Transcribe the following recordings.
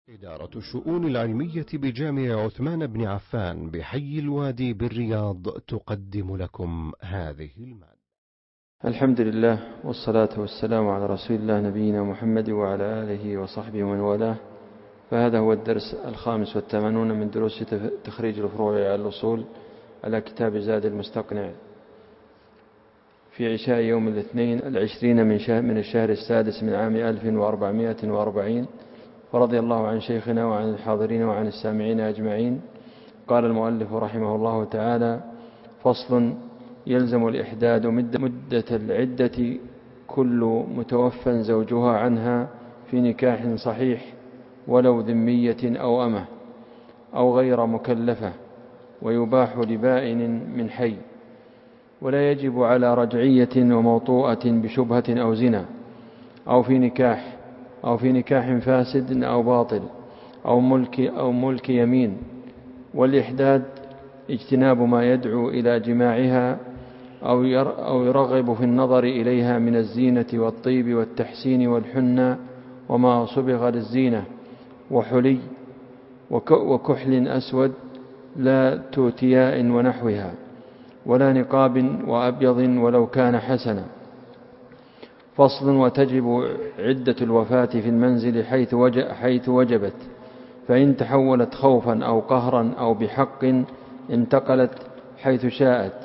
إدارة الشؤون العلمية بجامع عثمان بن عفان بحي الوادي بالرياض تقدم لكم هذه المادة. الحمد لله والصلاة والسلام على رسول الله نبينا محمد وعلى آله وصحبه ومن والاه. فهذا هو الدرس 85 من دروس تخريج الفروع على الأصول على كتاب زاد المستقنع في عشاء يوم الاثنين 20 من الشهر السادس من عام 1440. ورضي الله عن شيخنا وعن الحاضرين وعن السامعين أجمعين. قال المؤلف رحمه الله تعالى: فصل: يلزم الإحداد مدة العدة كل متوفى زوجها عنها في نكاح صحيح ولو ذمية أو أمة أو غير مكلفة، ويباح لبائن من حي، ولا يجب على رجعية وموطوءة بشبهة أو زنا أو في نكاح فاسد أو باطل أو ملك يمين. والإحداد اجتناب ما يدعو إلى جماعها أو يرغب في النظر إليها من الزينة والطيب والتحسين والحنى وما صبغ للزينة وحلي وكحل أسود لا توتياء ونحوها، ولا نقاب وأبيض ولو كان حسنا. فصل: وتجب عدة الوفاة في المنزل حيث وجبت، فإن تحولت خوفا أو قهرا أو بحق انتقلت حيث شاءت،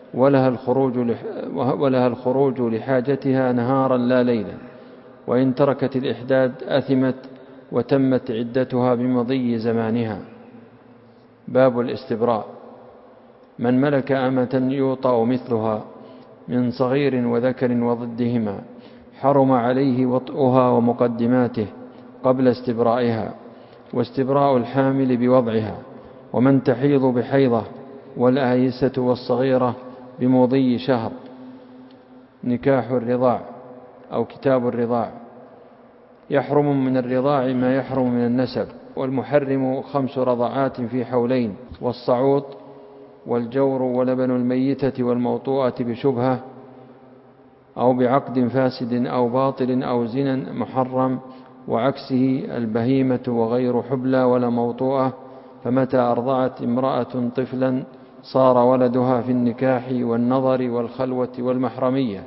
ولها الخروج لحاجتها نهارا لا ليلا. وإن تركت الإحداد أثمت وتمت عدتها بمضي زمانها. باب الاستبراء: من ملك أمة يوطأ مثلها من صغير وذكر وضدهما حرم عليه وطئها ومقدماته قبل استبرائها، واستبراء الحامل بوضعها، ومن تحيض بحيضة، والآيسة والصغيرة بمضي شهر. نكاح الرضاع أو كتاب الرضاع: يحرم من الرضاع ما يحرم من النسب، والمحرم 5 رضعات في حولين، والصعود والجور ولبن الميتة والموطوءة بشبهة أو بعقد فاسد أو باطل أو زنا محرم، وعكسه البهيمة وغير حبلى ولا موطوءة. فمتى أرضعت امرأة طفلا صار ولدها في النكاح والنظر والخلوة والمحرمية،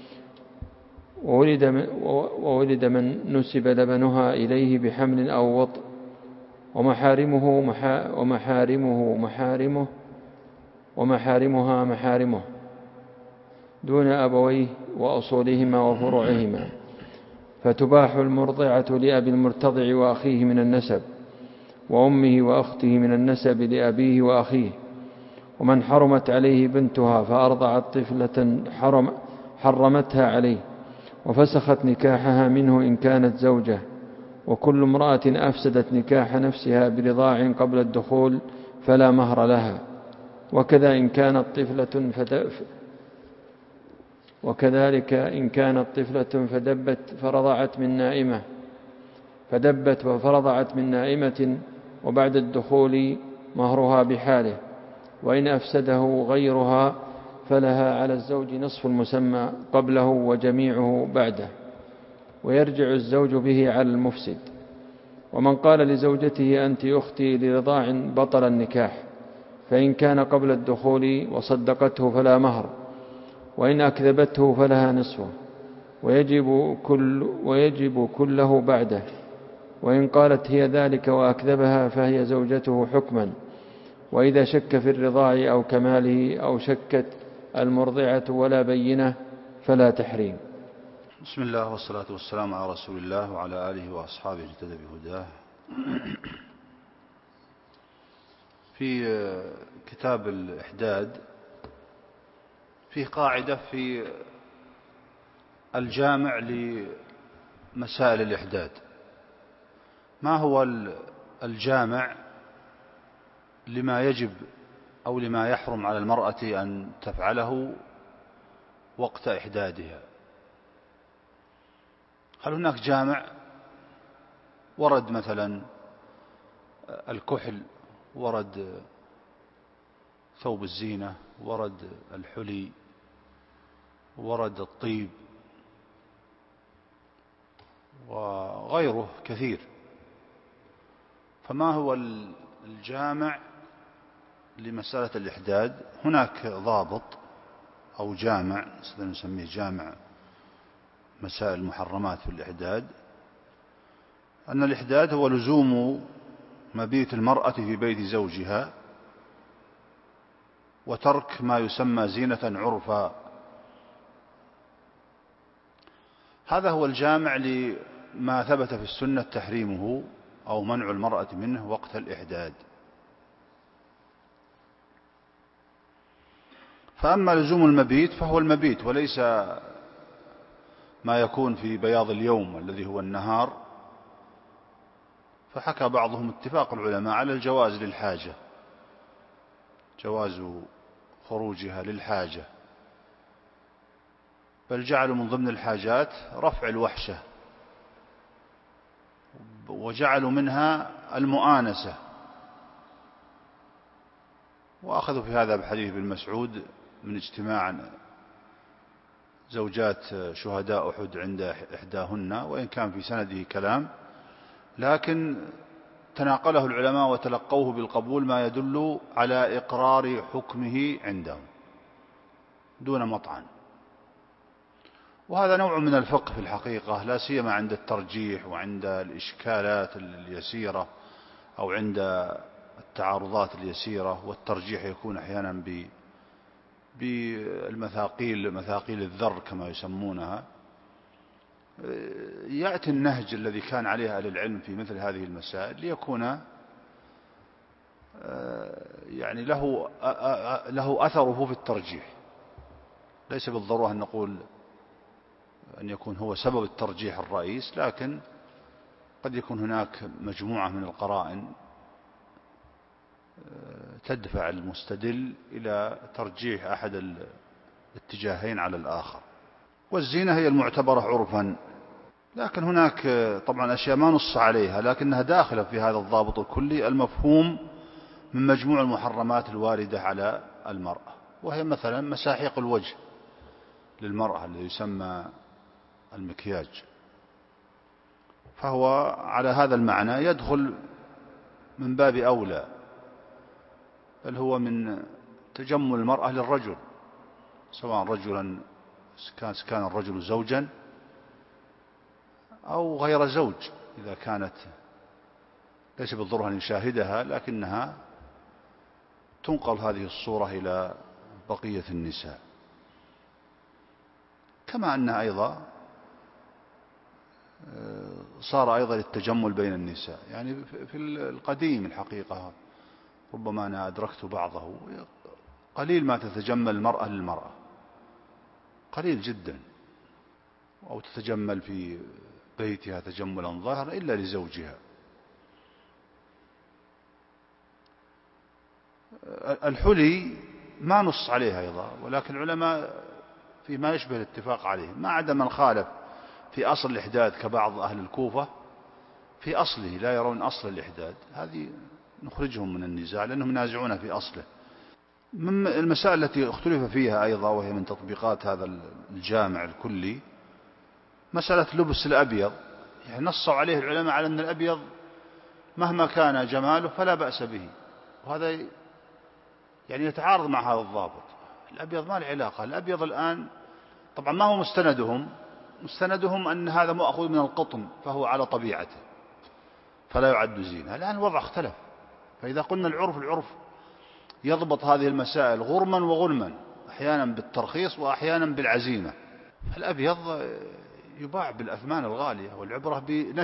وولد من نسب لبنها إليه بحمل أو وطء. ومحارمها محارمه دون أبويه وأصولهما وفروعهما، فتباح المرضعة لأبي المرتضع وأخيه من النسب، وأمه وأخته من النسب لأبيه وأخيه. ومن حرمت عليه بنتها فأرضعت طفلة حرمتها عليه وفسخت نكاحها منه إن كانت زوجة. وكل امرأة أفسدت نكاح نفسها برضاع قبل الدخول فلا مهر لها. وكذلك إن كانت طفلة فدبت فرضعت من نائمة وبعد الدخول مهرها بحاله. وإن أفسده غيرها فلها على الزوج نصف المسمى قبله وجميعه بعده، ويرجع الزوج به على المفسد. ومن قال لزوجته أنت أختي لرضاع بطل النكاح، فإن كان قبل الدخول وصدقته فلا مهر، وإن أكذبته فلها نصفه، ويجب كله بعده. وإن قالت هي ذلك وأكذبها فهي زوجته حكما. وإذا شك في الرضاع أو كماله أو شكت المرضعة ولا بينة فلا تحريم. بسم الله والصلاة والسلام على رسول الله وعلى آله وأصحابه اهتدوا بهداه. في كتاب الإحداد فيه قاعدة في الجامع لمسائل الإحداد. ما هو الجامع لما يجب أو لما يحرم على المرأة أن تفعله وقت إحدادها؟ هل هناك جامع ورد مثلا الكحل، ورد ثوب الزينة، ورد الحلي، ورد الطيب وغيره كثير؟ فما هو الجامع لمسألة الإحداد؟ هناك ضابط أو جامع نسميه جامع مسائل المحرمات في الإحداد، أن الإحداد هو لزوم مبيت المرأة في بيت زوجها وترك ما يسمى زينة عرفا. هذا هو الجامع لما ثبت في السنة تحريمه أو منع المرأة منه وقت الإحداد. فأما لزوم المبيت فهو المبيت وليس ما يكون في بياض اليوم الذي هو النهار. فحكى بعضهم اتفاق العلماء على الجواز للحاجة، جواز خروجها للحاجة، بل جعلوا من ضمن الحاجات رفع الوحشة، وجعلوا منها المؤانسة، وأخذوا في هذا بحديث ابن مسعود من اجتماع زوجات شهداء أحد عند إحداهن، وإن كان في سنده كلام، لكن تناقله العلماء وتلقوه بالقبول ما يدل على إقرار حكمه عندهم دون مطعن. وهذا نوع من الفقه في الحقيقة، لا سيما عند الترجيح وعند الإشكالات اليسيرة أو عند التعارضات اليسيرة، والترجيح يكون أحيانا بالمثاقيل، مثاقيل الذر كما يسمونها. يأتي النهج الذي كان عليه أهل العلم في مثل هذه المسائل ليكون يعني له أثره في الترجيح، ليس بالضرورة أن نقول أن يكون هو سبب الترجيح الرئيس، لكن قد يكون هناك مجموعة من القرائن تدفع المستدل إلى ترجيح أحد الاتجاهين على الآخر. والزينة هي المعتبرة عرفا، لكن هناك طبعا أشياء ما نص عليها لكنها داخلة في هذا الضابط الكلي المفهوم من مجموع المحرمات الواردة على المرأة، وهي مثلا مساحيق الوجه للمرأة الذي يسمى المكياج، فهو على هذا المعنى يدخل من باب أولى، بل هو من تجمل المرأة للرجل، سواء رجلا كان الرجل زوجا أو غير زوج، إذا كانت ليس بالضرورة أن يشاهدها لكنها تنقل هذه الصورة إلى بقية النساء. كما أنها أيضا صار أيضا للتجمل بين النساء، يعني في القديم الحقيقة ربما أنا أدركت بعضه، قليل ما تتجمل المرأة للمرأة، قليل جدا، أو تتجمل في بيتها تجملا ظاهرا إلا لزوجها. الحلي ما نص عليها أيضا، ولكن العلماء فيما يشبه الاتفاق عليه، ما عدا من خالف في أصل الإحداد كبعض أهل الكوفة في أصله، لا يرون أصل الإحداد، هذه نخرجهم من النزاع لأنهم نازعون في أصله. من المسائل التي اختلف فيها أيضا وهي من تطبيقات هذا الجامع الكلي مسألة لبس الأبيض، يعني نصوا عليه العلماء على أن الأبيض مهما كان جماله فلا بأس به، وهذا يعني يتعارض مع هذا الضابط. الأبيض ما له علاقة، الأبيض الآن طبعا ما هو مستندهم أن هذا مأخوذ من القطن فهو على طبيعته فلا يعد زينة. الآن الوضع اختلف، فإذا قلنا العرف يضبط هذه المسائل غرما وغنما، أحيانا بالترخيص وأحيانا بالعزيمة. الأبيض يباع بالأثمان الغالية، والعبرة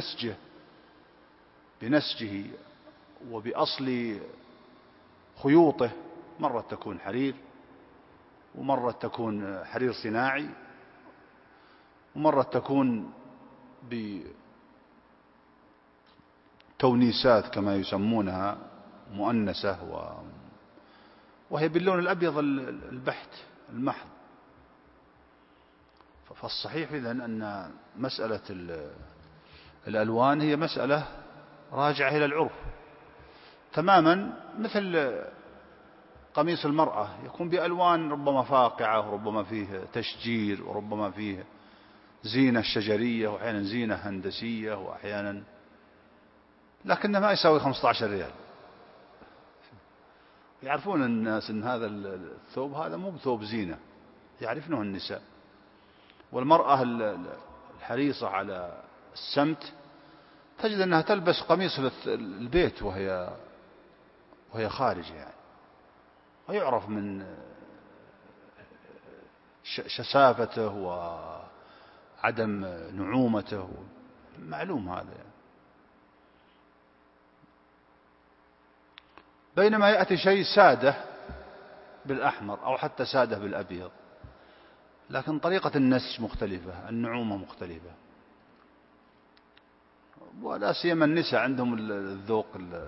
بنسجه وبأصل خيوطه، مرة تكون حرير ومرة تكون حرير صناعي ومرة تكون بتونيسات كما يسمونها مؤنسة، وهي باللون الأبيض البحت المحض. فالصحيح إذن أن مسألة الألوان هي مسألة راجعة إلى العرف تماما، مثل قميص المرأة يكون بألوان ربما فاقعة وربما فيه تشجير وربما فيه زينة شجرية وأحيانا زينة هندسية وأحيانا لكنه ما يساوي 15 ريال. يعرفون الناس أن هذا الثوب هذا مو بثوب زينة، يعرفونه النساء. والمرأة الحريصة على السمت تجد أنها تلبس قميص البيت وهي خارجة يعني، ويعرف من شسافته وعدم نعومته، معلوم هذا يعني. بينما يأتي شيء سادة بالأحمر أو حتى سادة بالأبيض، لكن طريقة النسج مختلفة، النعومة مختلفة، ولا سيما النساء عندهم الذوق،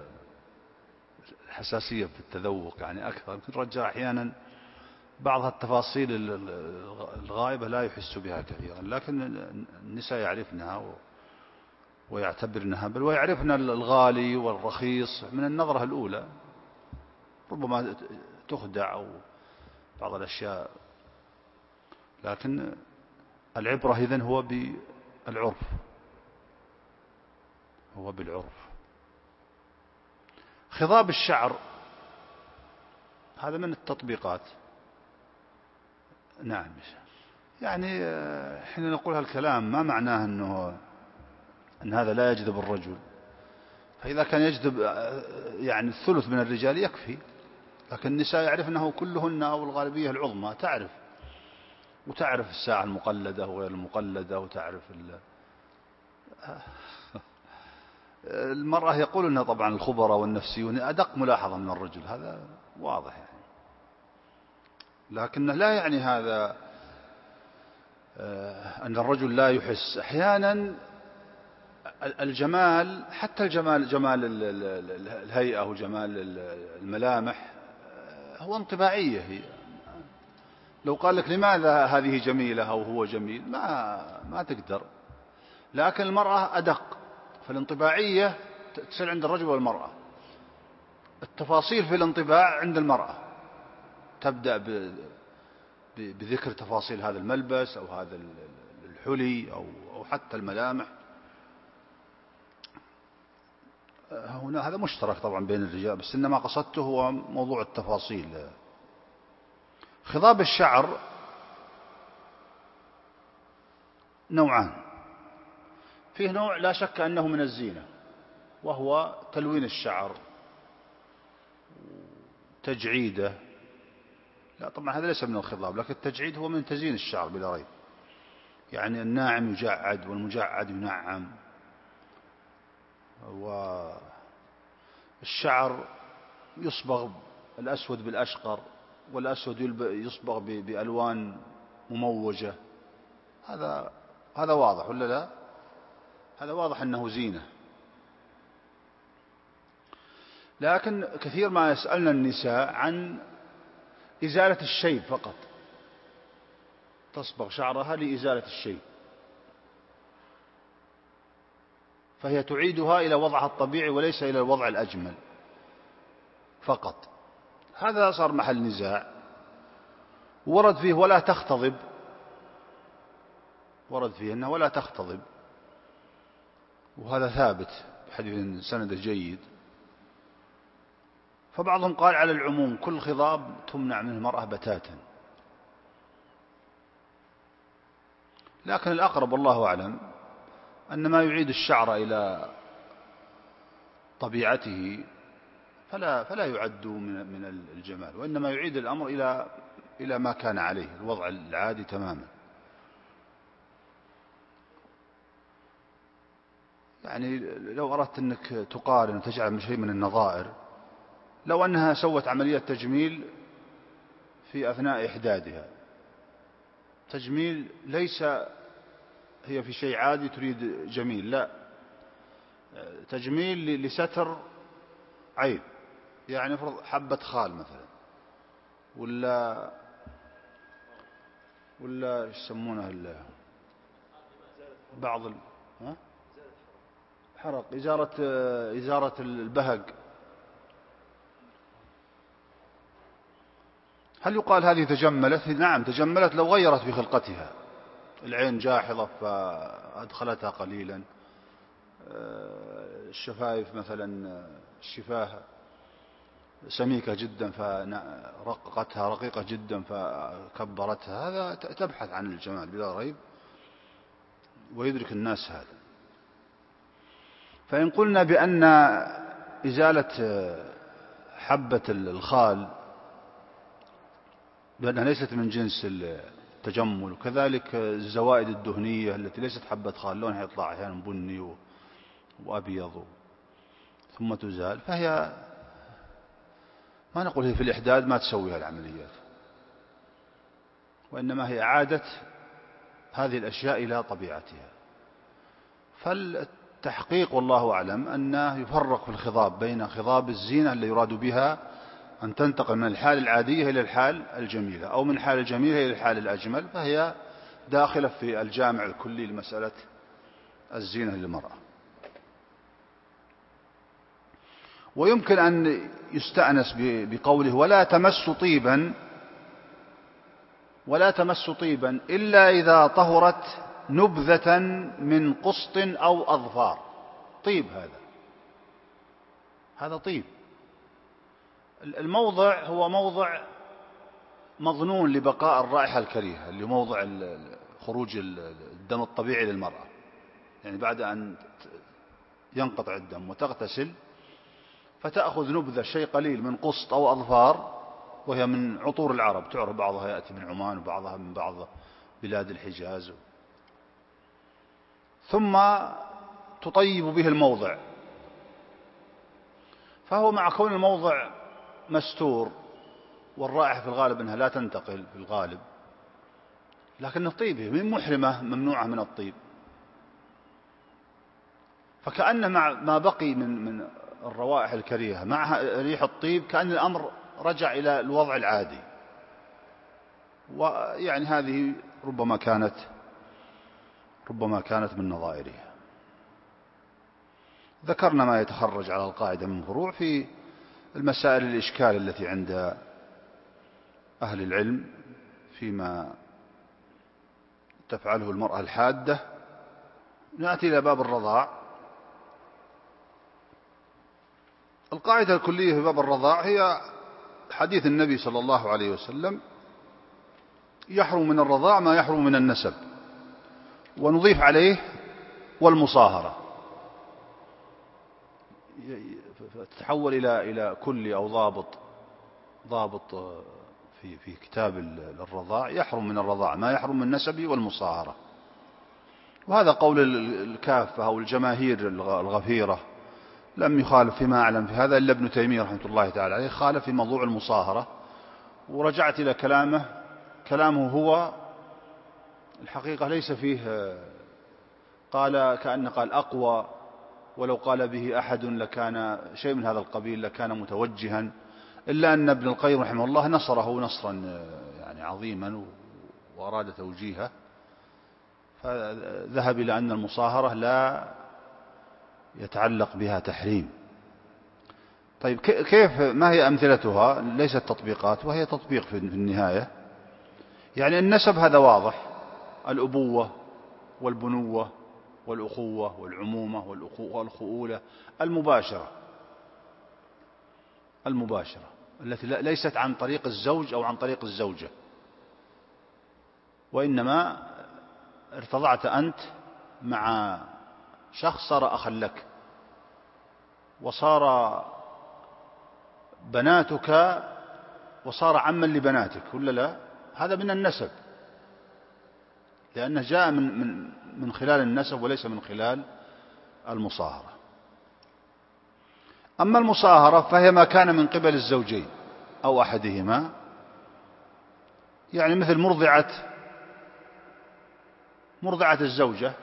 الحساسية في التذوق يعني أكثر. الرجال أحيانا بعض التفاصيل الغائبة لا يحس بها كثيرا، لكن النساء يعرفنها ويعتبرنها، بل ويعرفن الغالي والرخيص من النظرة الأولى. ربما تخدع أو بعض الأشياء، لكن العبرة إذن هو بالعرف. خضاب الشعر هذا من التطبيقات. نعم، يعني حين نقول هالكلام ما معناه أن هذا لا يجذب الرجل، فإذا كان يجذب يعني الثلث من الرجال يكفي، لكن النساء يعرف أنه كلهن أو الغالبية العظمى وتعرف الساعة المقلدة وغير المقلدة، وتعرف المرأة يقول أنها طبعا الخبراء والنفسيون أدق ملاحظة من الرجل، هذا واضح يعني. لكنه لا يعني هذا أن الرجل لا يحس. أحيانا الجمال، حتى جمال الهيئة وجمال الملامح هو انطباعية. هي لو قال لك لماذا هذه جميلة أو هو جميل ما تقدر، لكن المرأة أدق، فالانطباعية تصير عند الرجل والمرأة. التفاصيل في الانطباع عند المرأة تبدأ بذكر تفاصيل هذا الملبس أو هذا الحلي أو حتى الملامح. هنا هذا مشترك طبعا بين الرجال، بس إنما قصدته هو موضوع التفاصيل. خضاب الشعر نوعان. فيه نوع لا شك أنه من الزينة، وهو تلوين الشعر، تجعيده. لا طبعا هذا ليس من الخضاب، لكن التجعيد هو من تزيين الشعر بلا ريب. يعني الناعم يجعد والمجعد ينعم، والشعر يصبغ الأسود بالأشقر، والأسود يصبغ بألوان مموجة. هذا واضح ولا لا؟ هذا واضح أنه زينة. لكن كثير ما يسألنا النساء عن إزالة الشيب فقط، تصبغ شعرها لإزالة الشيب، فهي تعيدها إلى وضعها الطبيعي وليس إلى الوضع الأجمل فقط. هذا صار محل نزاع، ورد فيه ولا تختضب، ورد فيه أنه ولا تختضب، وهذا ثابت بحديث سند جيد. فبعضهم قال على العموم كل خضاب تمنع منه المرأة بتاتا، لكن الأقرب والله أعلم أن ما يعيد الشعر إلى طبيعته فلا يعد من الجمال، وإنما يعيد الأمر إلى ما كان عليه الوضع العادي تماما. يعني لو أردت أنك تقارن وتجعل شيء من النظائر، لو أنها سوت عملية تجميل في أثناء إحدادها، تجميل ليس هي في شيء عادي تريد جميل، لا، تجميل لستر عيب، يعني فرض حبة خال مثلا، ولا يسمونه بعض حرق، إزارة البهق. هل يقال هذه تجملت؟ نعم تجملت لو غيرت في خلقتها، العين جاحظة فأدخلتها قليلا، الشفايف مثلا الشفاه سميكة جدا فرققتها، رقيقة جدا فكبرتها، هذا تبحث عن الجمال بلا ريب، ويدرك الناس هذا. فإن قلنا بأن إزالة حبة الخال بأنها ليست من جنس التجمل، وكذلك الزوائد الدهنية التي ليست حبة خال، لونها يطلع أحيانا بني وأبيض ثم تزال، فهي ما نقول هي في الإحداد ما تسويها العمليات، وإنما هي إعادة هذه الأشياء إلى طبيعتها. فالتحقيق والله أعلم أنه يفرق في الخضاب بين خضاب الزينة اللي يراد بها أن تنتقل من الحال العادية إلى الحال الجميلة، أو من الحال الجميلة إلى الحال الأجمل، فهي داخلة في الجامع الكلي لمسألة الزينة للمرأة. ويمكن أن يستأنس بقوله ولا تمس طيبا إلا إذا طهرت نبذة من قسط أو أظفار. طيب هذا طيب. الموضع هو موضع مظنون لبقاء الرائحة الكريهة، اللي موضع خروج الدم الطبيعي للمرأة، يعني بعد أن ينقطع الدم وتغتسل فتأخذ نبذة شيء قليل من قسط أو أظفار، وهي من عطور العرب، تعرف بعضها يأتي من عمان وبعضها من بعض بلاد الحجاز، ثم تطيب به الموضع. فهو مع كون الموضع مستور والرائحة في الغالب أنها لا تنتقل في الغالب، لكن الطيب من محرمة ممنوعة من الطيب، فكأن ما بقي من الروائح الكريهة مع ريح الطيب كأن الأمر رجع إلى الوضع العادي. ويعني هذه ربما كانت من نظائرها. ذكرنا ما يتخرج على القاعدة من فروع في المسائل الإشكال التي عند أهل العلم فيما تفعله المرأة الحادة. نأتي إلى باب الرضاع. القاعدة الكلية في باب الرضاع هي حديث النبي صلى الله عليه وسلم: يحرم من الرضاع ما يحرم من النسب، ونضيف عليه والمصاهرة، تتحول إلى كل أو ضابط في كتاب الرضاع: يحرم من الرضاع ما يحرم من النسب والمصاهرة. وهذا قول الكافة أو الجماهير الغفيرة، لم يخالف فيما أعلم في هذا إلا ابن تيمية رحمة الله تعالى عليه، خالف في موضوع المصاهرة. ورجعت إلى كلامه هو الحقيقة ليس فيه، كأن قال أقوى، ولو قال به أحد لكان شيء من هذا القبيل لكان متوجها، إلا أن ابن القيم رحمه الله نصره نصرا يعني عظيما وأراد توجيهه، فذهب إلى أن المصاهرة لا يتعلق بها تحريم. طيب كيف، ما هي أمثلتها؟ ليست تطبيقات، وهي تطبيق في النهاية. يعني النسب هذا واضح: الأبوة والبنوة والأخوة والعمومة والخؤولة المباشرة التي ليست عن طريق الزوج أو عن طريق الزوجة، وإنما ارتضعت أنت مع شخص صار أخا لك، وصار بناتك وصار عما لبناتك، ولا لا؟ هذا من النسب، لأنه جاء من خلال النسب وليس من خلال المصاهرة. أما المصاهرة فهي ما كان من قبل الزوجين أو أحدهما، يعني مثل مرضعة الزوجة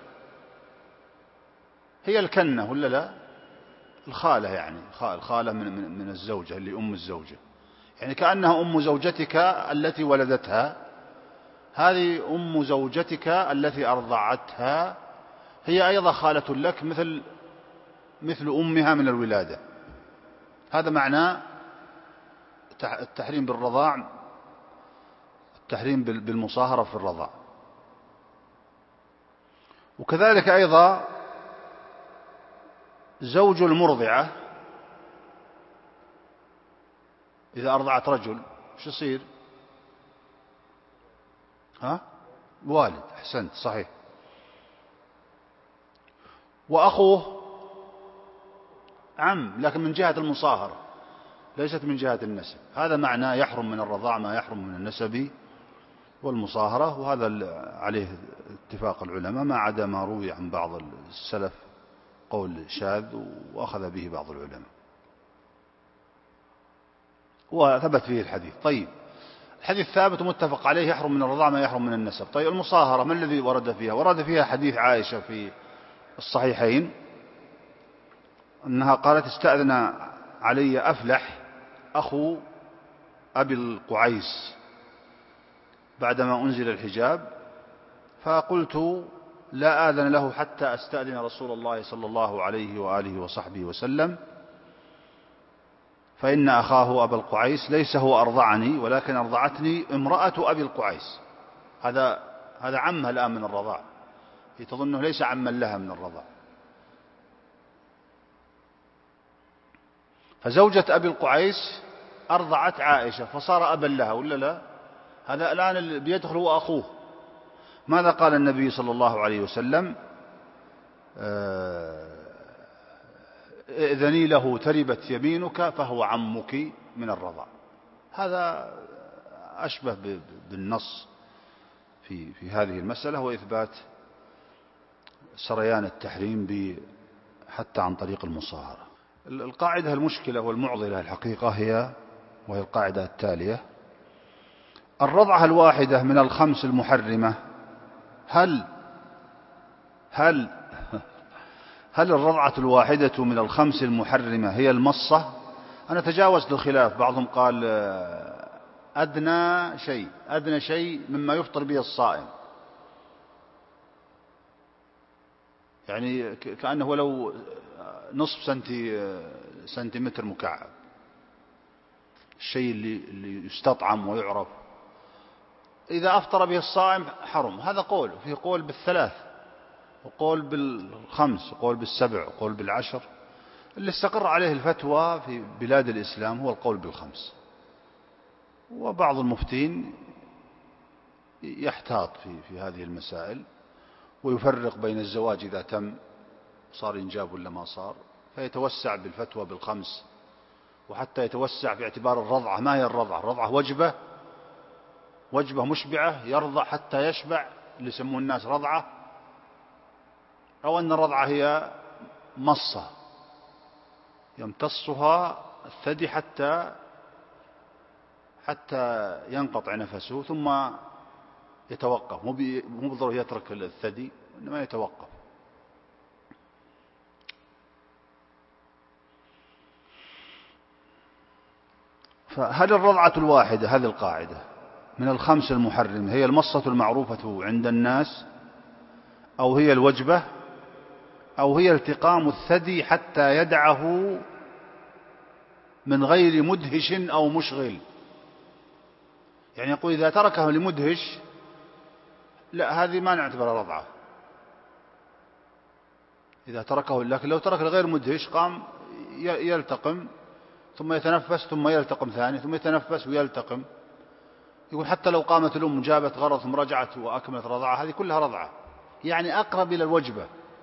هي الكنة، ولا لا؟ الخالة، يعني الخالة من الزوجة اللي أم الزوجة، يعني كأنها أم زوجتك التي ولدتها، هذه أم زوجتك التي أرضعتها، هي أيضا خالة لك مثل أمها من الولادة. هذا معنى التحريم بالرضاع، التحريم بالمصاهرة في الرضاع. وكذلك أيضا زوج المرضعة إذا أرضعت رجل وش يصير؟ والد. أحسنت، صحيح. وأخوه عم، لكن من جهة المصاهرة ليست من جهة النسب. هذا معناه يحرم من الرضاع ما يحرم من النسب والمصاهرة، وهذا عليه اتفاق العلماء، ما عدا ما روي عن بعض السلف قول شاذ وأخذ به بعض العلماء وثبت فيه الحديث. طيب، الحديث ثابت ومتفق عليه، يحرم من الرضاع ما يحرم من النسب. طيب، المصاهرة ما الذي ورد فيها؟ ورد فيها حديث عائشة في الصحيحين أنها قالت: استأذن علي أفلح أخو أبي القعيس بعدما أنزل الحجاب، فقلت: لا آذن له حتى أستأذن رسول الله صلى الله عليه وآله وصحبه وسلم، فإن أخاه أبا القعيس ليس هو أرضعني، ولكن أرضعتني امرأة أبي القعيس. هذا عمها الآن من الرضاع، هي تظنه ليس عما لها من الرضاع. فزوجة أبي القعيس أرضعت عائشة فصار أبا لها، ولا لا؟ هذا الآن اللي بيدخل هو أخوه. ماذا قال النبي صلى الله عليه وسلم؟ ائذني له تربت يمينك فهو عمك من الرضاع. هذا أشبه بالنص في هذه المسألة، وإثبات سريان التحريم حتى عن طريق المصاهرة. القاعدة المشكلة والمعضلة الحقيقة وهي القاعدة التالية: الرضعة الواحدة من الخمس المحرمة، هل الرضعة الواحدة من الخمس المحرمة هي المصة؟ أنا تجاوزت الخلاف، بعضهم قال أدنى شيء مما يفطر به الصائم، يعني كأنه ولو نصف سنتيمتر مكعب، الشيء اللي يستطعم ويعرف. إذا أفطر به الصائم حرم. هذا قول، فيه قول بالثلاث، وقول بالخمس، وقول بالسبع، وقول بالعشر. اللي استقر عليه الفتوى في بلاد الإسلام هو القول بالخمس، وبعض المفتين يحتاط في هذه المسائل ويفرق بين الزواج إذا تم صار إنجاب ولا ما صار، فيتوسع بالفتوى بالخمس، وحتى يتوسع في اعتبار الرضعة. ما هي الرضعة؟ الرضعة وجبة مشبعة، يرضع حتى يشبع، اللي يسموه الناس رضعة، أو أن الرضعة هي مصة يمتصها الثدي حتى ينقطع نفسه ثم يتوقف، مو بالضرورة يترك الثدي، إنما يتوقف. فهل الرضعة الواحدة، هذه القاعدة، من الخمس المحرمة هي المصة المعروفة عند الناس، أو هي الوجبة، أو هي التقام الثدي حتى يدعه من غير مدهش أو مشغل؟ يعني يقول إذا تركه لمدهش لا، هذه ما نعتبرها رضعة. إذا تركه، لكن لو ترك لغير مدهش قام يلتقم ثم يتنفس ثم يلتقم ثاني ثم يتنفس ويلتقم، يقول حتى لو قامت الأم جابت غرض ثم رجعت وأكملت رضعة، هذه كلها رضعة، يعني أقرب إلى الوجبة.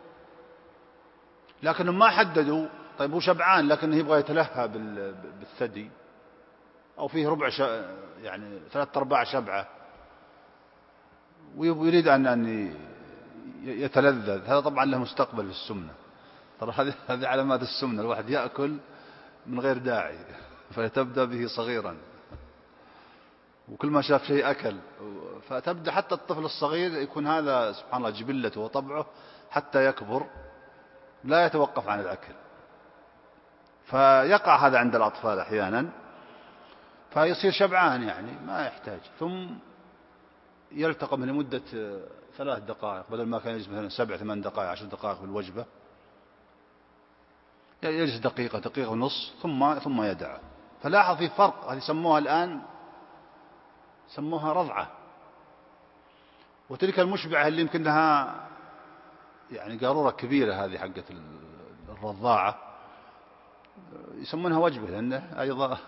لكنهم ما حددوا. طيب هو شبعان لكنه يبغى يتلهى بالثدي، أو فيه يعني 3/4 شبعة ويريد أن يتلذذ، هذا طبعا له مستقبل في السمنة. ترى هذه علامات السمنة، الواحد يأكل من غير داعي، فتبدأ به صغيرا، وكل ما شاف شيء أكل، فتبدأ حتى الطفل الصغير يكون هذا سبحان الله جبلته وطبعه، حتى يكبر لا يتوقف عن الأكل. فيقع هذا عند الأطفال أحيانا، فيصير شبعان يعني ما يحتاج، ثم يلتقم لمدة 3 دقائق بدل ما كان يجلس مثلا 7 8 دقائق 10 دقائق بالوجبة، يجلس دقيقة ونص ثم يدعه. فلاحظ في فرق، هذه سموها الآن سموها رضعة. وتلك المشبعة اللي يمكن لها يعني قارورة كبيرة، هذه حقة الرضاعة يسمونها وجبة لأنه أيضا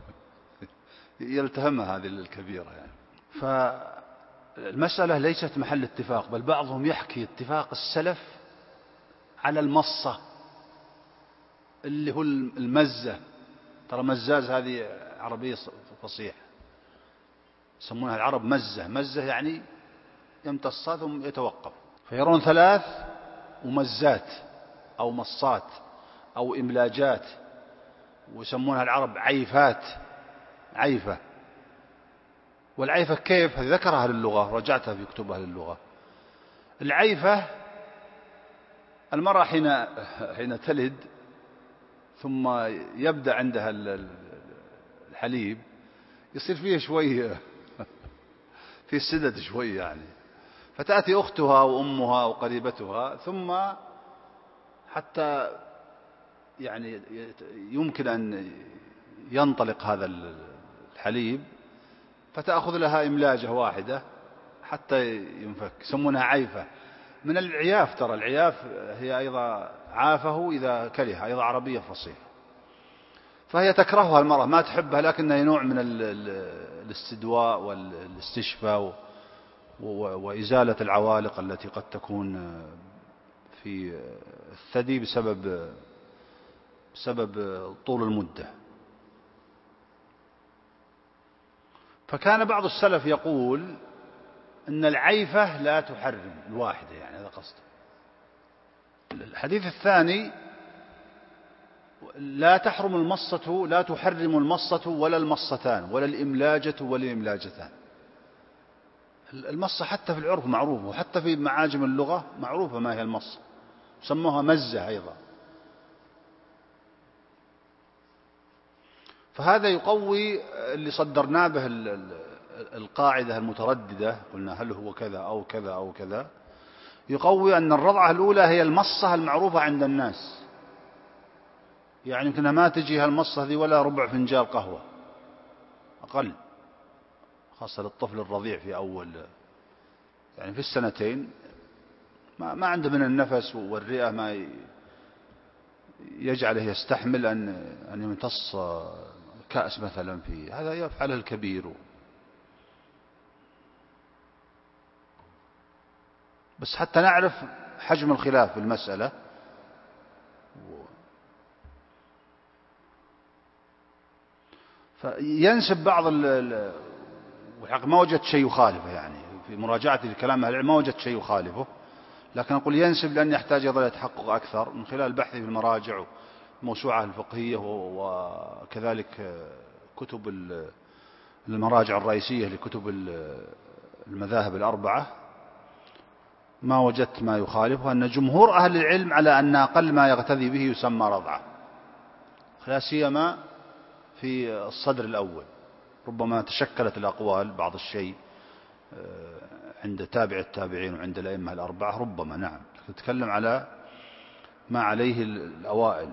يلتهمها هذه الكبيرة يعني. فالمسألة ليست محل اتفاق، بل بعضهم يحكي اتفاق السلف على المصة اللي هو المزة. ترى مزاز هذه عربية فصيحة، يسمونها العرب مزة. مزة يعني يمتص ثم يتوقف، فيرون 3 ومزات أو مصات أو إملاجات، ويسمونها العرب عيفات، عيفة. والعيفة كيف؟ ذكرها للغة، رجعتها في كتب أهل اللغة. العيفة المرأة حين تلد ثم يبدأ عندها الحليب، يصير فيه شوي في السدد شوي يعني، فتأتي أختها وأمها وقريبتها، ثم حتى يعني يمكن أن ينطلق هذا الحليب، فتأخذ لها إملاجة واحدة حتى ينفك، يسمونها عيفة. من العياف، ترى العياف هي أيضا عافه إذا كره، أيضا عربية فصيحة. فهي تكرهها المرأة، ما تحبها، لكنها نوع من الاستدواء والاستشفاء وإزالة العوالق التي قد تكون في الثدي بسبب طول المدة. فكان بعض السلف يقول أن العيفة لا تحرم الواحدة، يعني هذا قصده. الحديث الثاني: لا تحرم المصة، لا تحرم المصة ولا المصتان ولا الإملاجة ولا الإملاجتان. المصة حتى في العرف معروفة، وحتى في معاجم اللغة معروفة ما هي المصة، سموها مزة أيضا. فهذا يقوي اللي صدرنا به القاعدة المترددة، قلنا هل هو كذا أو كذا أو كذا، يقوي أن الرضعة الأولى هي المصة المعروفة عند الناس، يعني يمكنها ما تجي هالمصة ذي ولا ربع فنجان قهوة أقل، خاصة للطفل الرضيع في أول يعني في السنتين، ما عنده من النفس والرئة ما يجعله يستحمل أن يمتص كأس مثلا فيه، هذا يفعله الكبير. بس حتى نعرف حجم الخلاف في المسألة. فينسب بعض والحق ما وجدت شيء يخالفه، يعني في مراجعة الكلام أهل العلم ما وجدت شيء يخالفه، لكن أقول ينسب لأن يحتاج إلى تحقق أكثر من خلال بحثي في المراجع الموسوعة الفقهية، وكذلك كتب المراجع الرئيسية لكتب المذاهب الأربعة. ما وجدت ما يخالفه، أن جمهور أهل العلم على أن أقل ما يغتذي به يسمى رضعة، لا سيما في الصدر الأول. ربما تشكلت الأقوال بعض الشيء عند تابع التابعين وعند الأئمة الأربعة، ربما نعم، نتكلم على ما عليه الأوائل.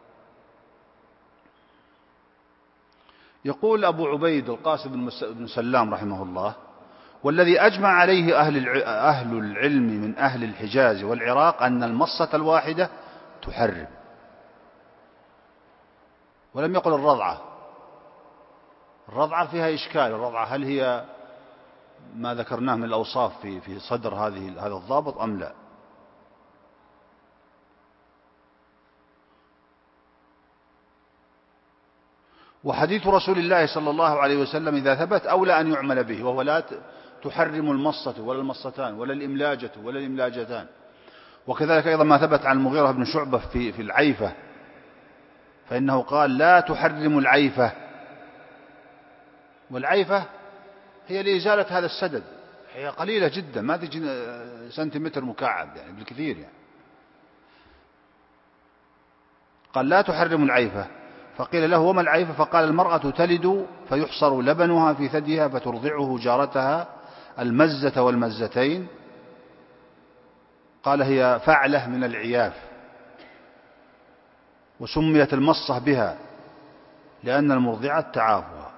يقول أبو عبيد القاسم بن سلام رحمه الله: والذي أجمع عليه أهل العلم من أهل الحجاز والعراق أن المصة الواحدة تحرم. ولم يقل الرضعة. الرضعة فيها إشكال، الرضعة هل هي ما ذكرناه من الأوصاف في صدر هذا الضابط أم لا؟ وحديث رسول الله صلى الله عليه وسلم إذا ثبت أولى أن يعمل به، وهو لا تحرم المصة ولا المصتان ولا الإملاجة ولا الإملاجتان. وكذلك أيضا ما ثبت عن المغيرة بن شعبة في العيفة، فإنه قال: لا تحرم العيفة. والعيفة هي لإزالة هذا السدد، هي قليلة جدا، ما تجي سنتيمتر مكعب يعني بالكثير يعني. قال: لا تحرم العيفة. فقيل له: وما العيفة؟ فقال: المرأة تلد فيحصر لبنها في ثديها فترضعه جارتها المزة والمزتين. قال: هي فعلة من العياف، وسميت المصة بها لأن المرضعة تعافها.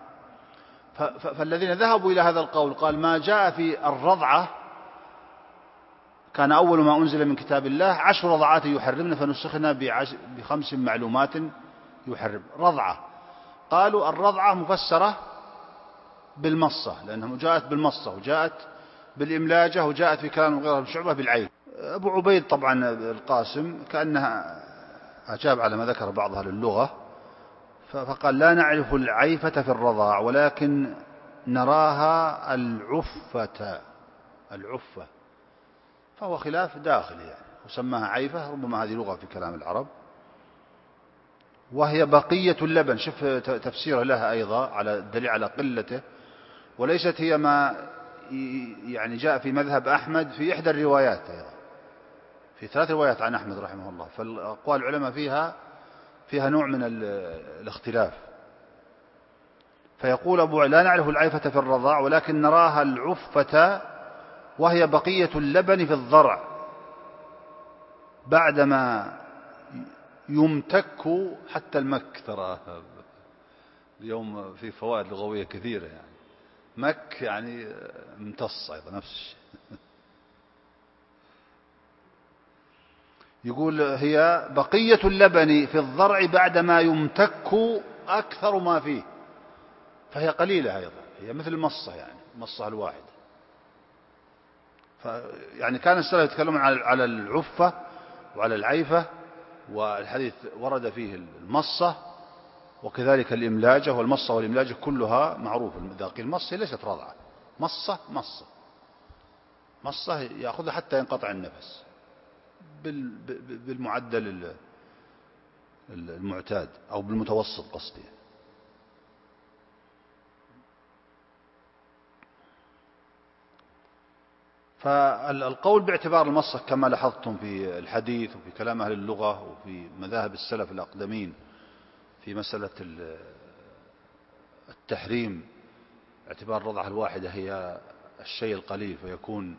فالذين ذهبوا إلى هذا القول قال: ما جاء في الرضعة كان أول ما أنزل من كتاب الله 10 رضعات يحرمن فنسخنا ب5 معلومات يحرم. رضعة، قالوا الرضعة مفسرة بالمصة، لأنها جاءت بالمصة وجاءت بالإملاجة وجاءت في كلام المغيرة بن شعبة بالعين. أبو عبيد طبعا القاسم كأنها أجاب على ما ذكر بعض أهل اللغة، فقال لا نعرف العيفة في الرضاع ولكن نراها العفة، فهو خلاف داخل يعني، وسماها عيفة، ربما هذه لغة في كلام العرب. وهي بقية اللبن، شوف تفسيره لها أيضا على الدليل على قلته، وليست هي ما يعني جاء في مذهب أحمد في إحدى الروايات أيضا، في 3 روايات عن أحمد رحمه الله، فالأقوال العلماء فيها نوع من الاختلاف. فيقول لا نعرف العيفة في الرضاع ولكن نراها العفة، وهي بقية اللبن في الضرع بعدما يمتك حتى المك. ترى اليوم في فوائد لغوية كثيرة، يعني مك يعني امتص أيضا نفس الشيء. يقول هي بقية اللبن في الضرع بعدما يمتك أكثر ما فيه، فهي قليلة أيضا، هي مثل المصة، يعني المصة الواحدة. يعني كان السلف يتكلمون على العفة وعلى العيفة، والحديث ورد فيه المصة وكذلك الإملاجة، والمصة والإملاجة كلها معروفة. ذاك المصة ليست رضعة، مصة يأخذها حتى ينقطع النفس بالمعدل المعتاد أو بالمتوسط قصدي. فالقول باعتبار المصة كما لاحظتم في الحديث وفي كلام أهل اللغة وفي مذاهب السلف الأقدمين في مسألة التحريم، اعتبار الرضعة الواحدة هي الشيء القليل، فيكون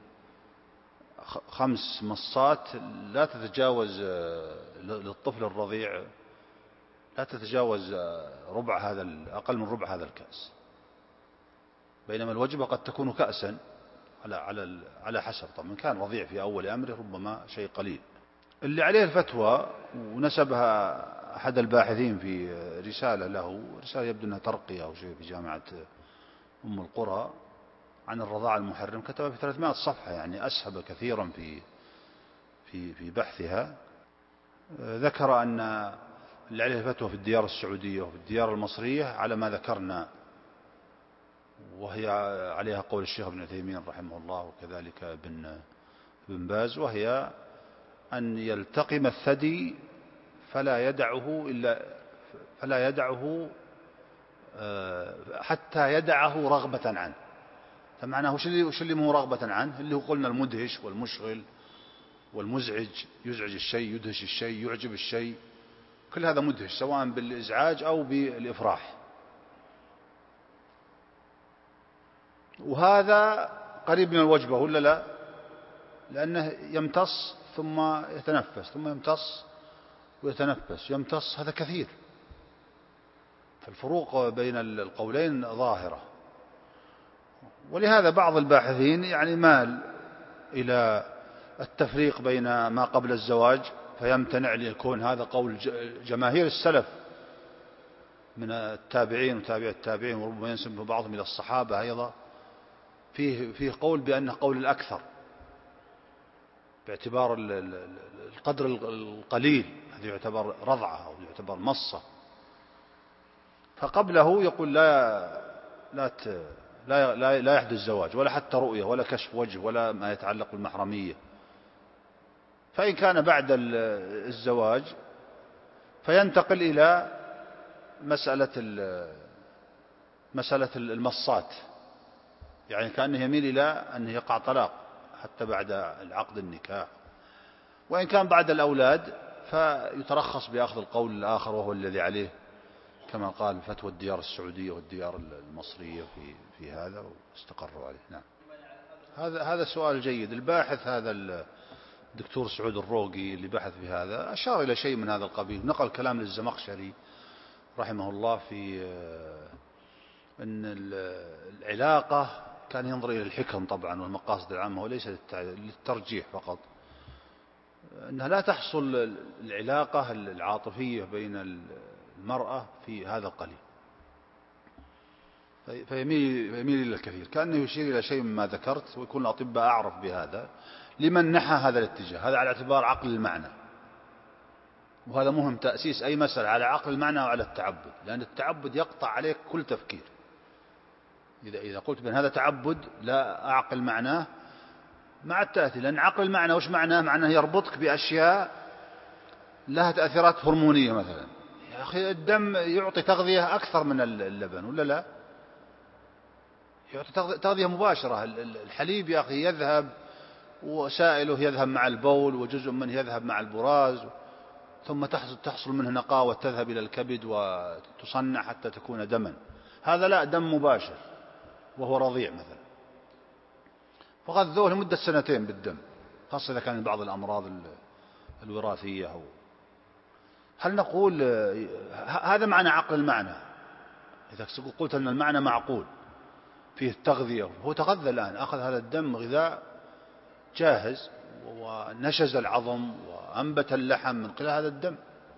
5 مصات لا تتجاوز للطفل الرضيع، لا تتجاوز أقل من ربع هذا الكأس، بينما الوجبة قد تكون كأسا على حسب. طبعا كان رضيع في أول أمره ربما شيء قليل. اللي عليه الفتوى ونسبها أحد الباحثين في رسالة له، رسالة يبدو أنها ترقية أو شيء في جامعة أم القرى عن الرضاعة المحرم، كتبها في 300 صفحة، يعني أسهب كثيرا في بحثها. ذكر أن اللي عليه الفتوى في الديار السعودية وفي الديار المصرية على ما ذكرنا، وهي عليها قول الشيخ ابن عثيمين رحمه الله وكذلك ابن باز، وهي أن يلتقم الثدي فلا يدعه حتى يدعه رغبة عنه. فمعناه وش اللي مو رغبة عنه، اللي هو قلنا المدهش والمشغل والمزعج، يزعج الشيء، يدهش الشيء، يعجب الشيء، كل هذا مدهش سواء بالإزعاج أو بالإفراح. وهذا قريب من الوجبة ولا لا؟ لأنه يمتص ثم يتنفس، ثم يمتص ويتنفس، يمتص، هذا كثير. فالفروق بين القولين ظاهرة، ولهذا بعض الباحثين يعني مال إلى التفريق بين ما قبل الزواج، فيمتنع ليكون هذا قول جماهير السلف من التابعين وتابع التابعين، وربما ينسب بعضهم إلى الصحابة أيضا. فيه قول بأنه قول الأكثر باعتبار القدر القليل، هذا يعتبر رضعة أو يعتبر مصة. فقبله يقول لا يحدث الزواج ولا حتى رؤية ولا كشف وجه ولا ما يتعلق بالمحرمية. فإن كان بعد الزواج فينتقل إلى مسألة المصات، يعني كأنه يميل إلى أنه يقع طلاق حتى بعد العقد النكاح. وإن كان بعد الأولاد فيترخص بأخذ القول الآخر، وهو الذي عليه كما قال فتوى الديار السعودية والديار المصرية في هذا، واستقروا عليه. نعم، هذا سؤال جيد. الباحث هذا الدكتور سعود الروقي اللي بحث في هذا أشار إلى شيء من هذا القبيل، نقل كلام للزمخشري رحمه الله في أن العلاقة كان ينظر إلى الحكم طبعا والمقاصد العامة وليس للترجيح فقط. أنها لا تحصل العلاقة العاطفية بين المرأة في هذا القليل، فيميل إلى الكثير، كأنه يشير إلى شيء مما ذكرت، ويكون الأطباء أعرف بهذا لمن نحى هذا الاتجاه. هذا على اعتبار عقل المعنى، وهذا مهم تأسيس أي مسألة على عقل المعنى وعلى التعبد، لأن التعبد يقطع عليك كل تفكير. إذا قلت بأن هذا تعبد لا أعقل معناه مع التأثير، لأن عقل المعنى وش معناه؟ معناه يربطك بأشياء لها تأثيرات هرمونية مثلا. يا أخي الدم يعطي تغذية أكثر من اللبن ولا لا؟ يعطي تغذية مباشرة. الحليب يا أخي يذهب وسائله يذهب مع البول، وجزء منه يذهب مع البراز، ثم تحصل منه نقاوة تذهب إلى الكبد وتصنع حتى تكون دما. هذا لا، دم مباشر وهو رضيع مثلا، فغذوه لمدة 2 سنين بالدم، خاصة إذا كان بعض الأمراض الوراثية. هل نقول هذا معنى عقل المعنى؟ إذا قلت أن المعنى معقول فيه التغذية، هو تغذى الآن، أخذ هذا الدم غذاء جاهز ونشز العظم وأنبت اللحم من خلال هذا الدم.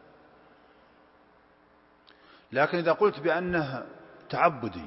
لكن إذا قلت بأنه تعبدي،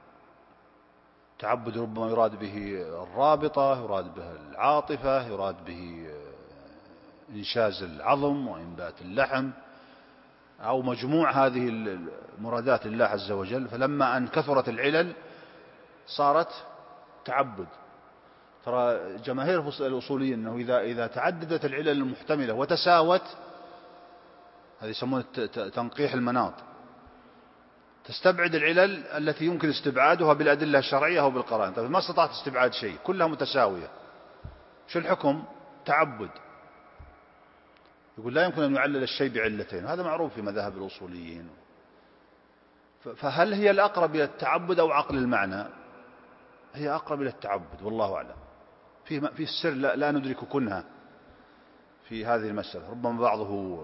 تعبد ربما يراد به الرابطة، يراد به العاطفة، يراد به إنشاز العظم وإنبات اللحم، أو مجموع هذه المرادات لله عز وجل، فلما أن كثرت العلل صارت تعبد. ترى جماهير الأصوليين أنه إذا تعددت العلل المحتملة وتساوت، هذا يسمونه تنقيح المناط، تستبعد العلل التي يمكن استبعادها بالأدلة الشرعية أو بالقرائن. طيب ما استطعت استبعاد شيء، كلها متساوية، شو الحكم؟ تعبد. يقول لا يمكن أن يعلل الشيء بعلتين، هذا معروف في مذاهب الأصوليين. فهل هي الأقرب إلى التعبد أو عقل المعنى؟ هي أقرب إلى التعبد، والله أعلم. في السر لا ندرك كنها في هذه المسألة. ربما بعضه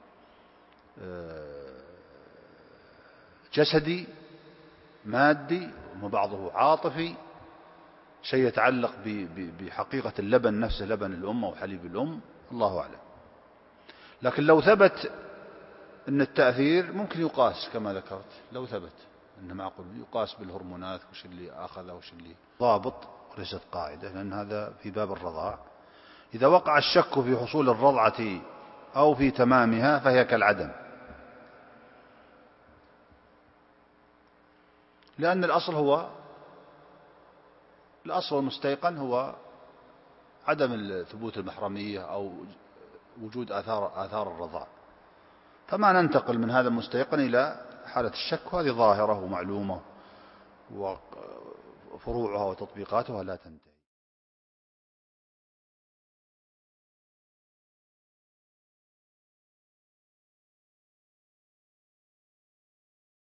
جسدي مادي، وبعضه عاطفي، شيء يتعلق بحقيقة اللبن نفسه، لبن الأم أو حليب الأم، الله أعلم. لكن لو ثبت أن التأثير ممكن يقاس كما ذكرت، لو ثبت أنه معقول يقاس بالهرمونات، وش اللي أخذه وش اللي ضابط، وليست قاعدة، لأن هذا في باب الرضاع. إذا وقع الشك في حصول الرضعة أو في تمامها فهي كالعدم، لأن الأصل المستيقن هو عدم ثبوت المحرمية أو وجود آثار الرضاع، فما ننتقل من هذا المستيقن إلى حالة الشك، وهذه ظاهرة ومعلومة، وفروعها وتطبيقاتها لا تنتهي.